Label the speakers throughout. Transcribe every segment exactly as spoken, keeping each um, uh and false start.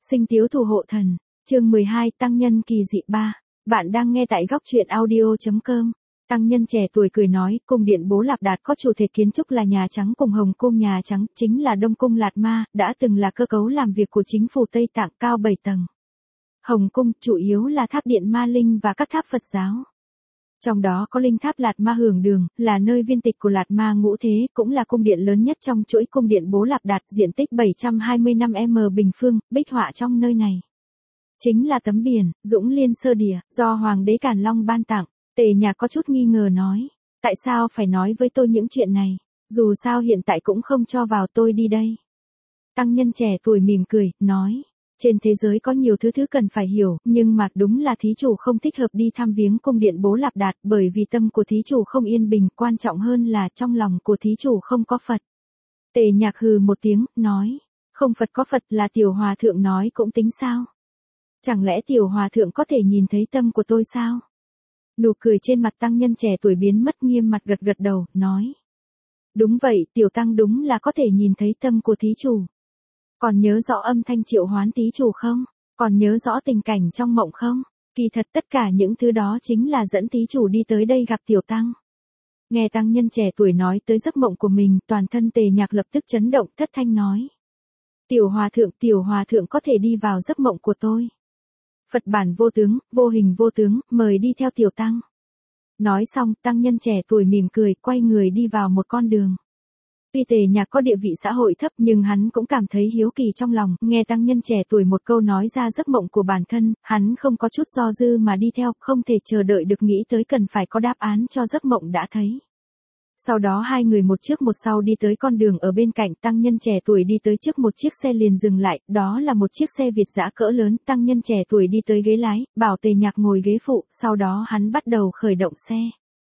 Speaker 1: Sinh tiếu thủ hộ thần, chương mười hai Tăng nhân kỳ dị ba. Bạn đang nghe tại góc truyện audio chấm com. Tăng nhân trẻ tuổi cười nói, cung điện Bố Lạp Đạt có chủ thể kiến trúc là Nhà Trắng cùng Hồng Cung. Nhà Trắng chính là Đông Cung Lạt Ma, đã từng là cơ cấu làm việc của chính phủ Tây Tạng, cao bảy tầng. Hồng Cung chủ yếu là tháp điện Ma Linh và các tháp Phật giáo. Trong đó có linh tháp Lạt Ma Hưởng Đường, là nơi viên tịch của Lạt Ma Ngũ Thế, cũng là cung điện lớn nhất trong chuỗi cung điện Bố Lạp Đạt, diện tích bảy trăm hai mươi lăm mét bình phương, bích họa trong nơi này chính là tấm biển Dũng Liên Sơ Địa, do Hoàng đế Càn Long ban tặng. Tề Nhạc có chút nghi ngờ nói, tại sao phải nói với tôi những chuyện này, dù sao hiện tại cũng không cho vào, tôi đi đây. Tăng nhân trẻ tuổi mỉm cười, nói, trên thế giới có nhiều thứ thứ cần phải hiểu, nhưng mà đúng là thí chủ không thích hợp đi thăm viếng cung điện Bố Lạp Đạt, bởi vì tâm của thí chủ không yên bình, quan trọng hơn là trong lòng của thí chủ không có Phật. Tề Nhạc hừ một tiếng, nói, không Phật có Phật là tiểu hòa thượng nói cũng tính sao? Chẳng lẽ tiểu hòa thượng có thể nhìn thấy tâm của tôi sao? Nụ cười trên mặt tăng nhân trẻ tuổi biến mất, nghiêm mặt gật gật đầu, nói, đúng vậy, tiểu tăng đúng là có thể nhìn thấy tâm của thí chủ. Còn nhớ rõ âm thanh triệu hoán thí chủ không? Còn nhớ rõ tình cảnh trong mộng không? Kỳ thật tất cả những thứ đó chính là dẫn thí chủ đi tới đây gặp tiểu tăng. Nghe tăng nhân trẻ tuổi nói tới giấc mộng của mình, toàn thân Tề Nhạc lập tức chấn động, thất thanh nói, tiểu hòa thượng, tiểu hòa thượng có thể đi vào giấc mộng của tôi. Phật bản vô tướng, vô hình vô tướng, mời đi theo tiểu tăng. Nói xong, tăng nhân trẻ tuổi mỉm cười, quay người đi vào một con đường. Tuy Tề Nhạc có địa vị xã hội thấp nhưng hắn cũng cảm thấy hiếu kỳ trong lòng, nghe tăng nhân trẻ tuổi một câu nói ra giấc mộng của bản thân, hắn không có chút do dư mà đi theo, không thể chờ đợi được nghĩ tới cần phải có đáp án cho giấc mộng đã thấy. Sau đó hai người một trước một sau đi tới con đường ở bên cạnh, tăng nhân trẻ tuổi đi tới trước một chiếc xe liền dừng lại, đó là một chiếc xe Việt dã cỡ lớn, tăng nhân trẻ tuổi đi tới ghế lái, bảo Tề Nhạc ngồi ghế phụ, sau đó hắn bắt đầu khởi động xe.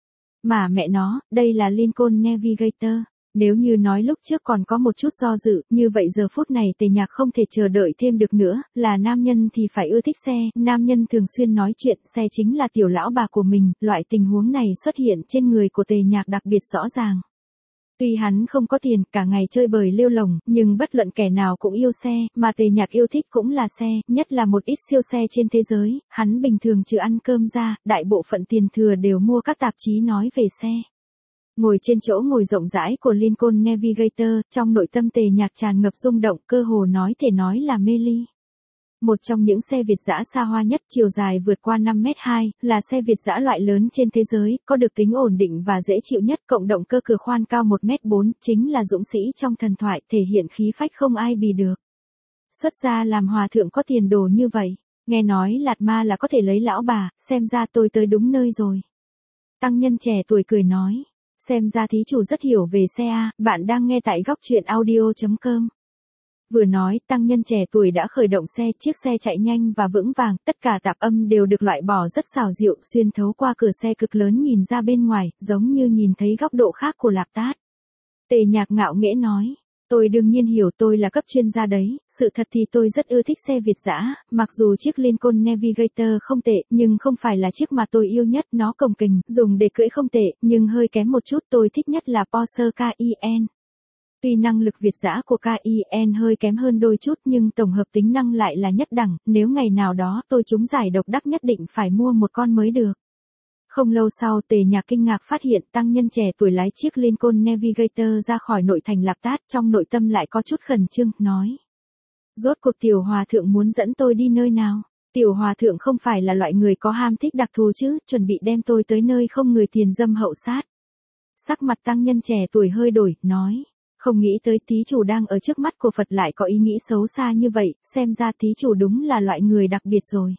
Speaker 1: Mà mẹ nó, đây là Lincoln Navigator. Nếu như nói lúc trước còn có một chút do dự, như vậy giờ phút này Tề Nhạc không thể chờ đợi thêm được nữa, là nam nhân thì phải ưa thích xe, nam nhân thường xuyên nói chuyện, xe chính là tiểu lão bà của mình, loại tình huống này xuất hiện trên người của Tề Nhạc đặc biệt rõ ràng. Tuy hắn không có tiền, cả ngày chơi bời lêu lồng, nhưng bất luận kẻ nào cũng yêu xe, mà Tề Nhạc yêu thích cũng là xe, nhất là một ít siêu xe trên thế giới, hắn bình thường trừ ăn cơm ra, đại bộ phận tiền thừa đều mua các tạp chí nói về xe. Ngồi trên chỗ ngồi rộng rãi của Lincoln Navigator, trong nội tâm Tề Nhạc tràn ngập rung động, cơ hồ nói thể nói là mê ly. Một trong những xe Việt dã xa hoa nhất, chiều dài vượt qua năm mét hai, là xe Việt dã loại lớn trên thế giới, có được tính ổn định và dễ chịu nhất, cộng động cơ cửa khoan cao một mét bốn, chính là dũng sĩ trong thần thoại, thể hiện khí phách không ai bì được. Xuất gia làm hòa thượng có tiền đồ như vậy, nghe nói Lạt Ma là có thể lấy lão bà, xem ra tôi tới đúng nơi rồi. Tăng nhân trẻ tuổi cười nói, xem ra thí chủ rất hiểu về xe a, bạn đang nghe tại góc truyện audio chấm com. Vừa nói, tăng nhân trẻ tuổi đã khởi động xe, chiếc xe chạy nhanh và vững vàng, tất cả tạp âm đều được loại bỏ rất xảo diệu, xuyên thấu qua cửa xe cực lớn nhìn ra bên ngoài, giống như nhìn thấy góc độ khác của Lạp Tát. Tề Nhạc ngạo nghễ nói, tôi đương nhiên hiểu, tôi là cấp chuyên gia đấy, sự thật thì tôi rất ưa thích xe Việt dã, mặc dù chiếc Lincoln Navigator không tệ, nhưng không phải là chiếc mà tôi yêu nhất, nó cồng kềnh, dùng để cưỡi không tệ, nhưng hơi kém một chút, tôi thích nhất là Porsche Cayenne. Tuy năng lực Việt dã của Cayenne hơi kém hơn đôi chút nhưng tổng hợp tính năng lại là nhất đẳng, nếu ngày nào đó tôi trúng giải độc đắc nhất định phải mua một con mới được. Không lâu sau, Tề Nhạc kinh ngạc phát hiện tăng nhân trẻ tuổi lái chiếc Lincoln Navigator ra khỏi nội thành Lạp Tát, trong nội tâm lại có chút khẩn trương, nói, rốt cuộc tiểu hòa thượng muốn dẫn tôi đi nơi nào? Tiểu hòa thượng không phải là loại người có ham thích đặc thù chứ, chuẩn bị đem tôi tới nơi không người tiền dâm hậu sát. Sắc mặt tăng nhân trẻ tuổi hơi đổi, nói, không nghĩ tới thí chủ đang ở trước mắt của Phật lại có ý nghĩ xấu xa như vậy, xem ra thí chủ đúng là loại người đặc biệt rồi.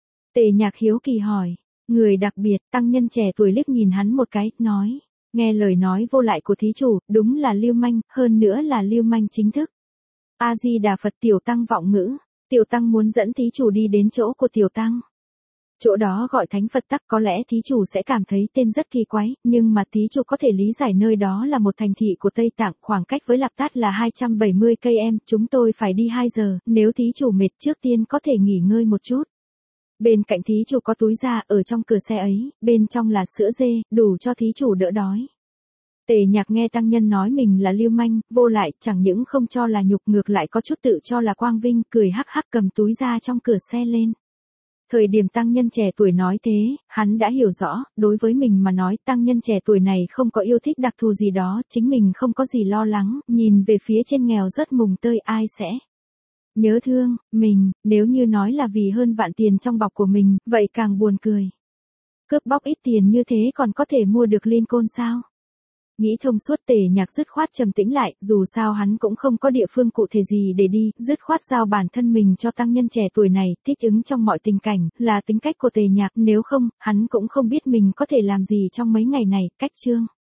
Speaker 1: Tề Nhạc hiếu kỳ hỏi, người đặc biệt, tăng nhân trẻ tuổi liếc nhìn hắn một cái, nói, nghe lời nói vô lại của thí chủ, đúng là lưu manh, hơn nữa là lưu manh chính thức. A-di-đà Phật, tiểu tăng vọng ngữ, tiểu tăng muốn dẫn thí chủ đi đến chỗ của tiểu tăng. Chỗ đó gọi Thánh Phật Tắc, có lẽ thí chủ sẽ cảm thấy tên rất kỳ quái, nhưng mà thí chủ có thể lý giải nơi đó là một thành thị của Tây Tạng, khoảng cách với Lạp Tát là hai trăm bảy mươi ki lô mét, chúng tôi phải đi hai giờ, nếu thí chủ mệt trước tiên có thể nghỉ ngơi một chút. Bên cạnh thí chủ có túi da, ở trong cửa xe ấy, bên trong là sữa dê, đủ cho thí chủ đỡ đói. Tề Nhạc nghe tăng nhân nói mình là lưu manh, vô lại, chẳng những không cho là nhục ngược lại có chút tự cho là quang vinh, cười hắc hắc cầm túi ra trong cửa xe lên. Thời điểm tăng nhân trẻ tuổi nói thế, hắn đã hiểu rõ, đối với mình mà nói tăng nhân trẻ tuổi này không có yêu thích đặc thù gì đó, chính mình không có gì lo lắng, nhìn về phía trên nghèo rất mùng tơi ai sẽ nhớ thương, mình, nếu như nói là vì hơn vạn tiền trong bọc của mình, vậy càng buồn cười. Cướp bóc ít tiền như thế còn có thể mua được Lincoln sao? Nghĩ thông suốt Tề Nhạc dứt khoát trầm tĩnh lại, dù sao hắn cũng không có địa phương cụ thể gì để đi, dứt khoát giao bản thân mình cho tăng nhân trẻ tuổi này, thích ứng trong mọi tình cảnh, là tính cách của Tề Nhạc, nếu không, hắn cũng không biết mình có thể làm gì trong mấy ngày này, cách chương.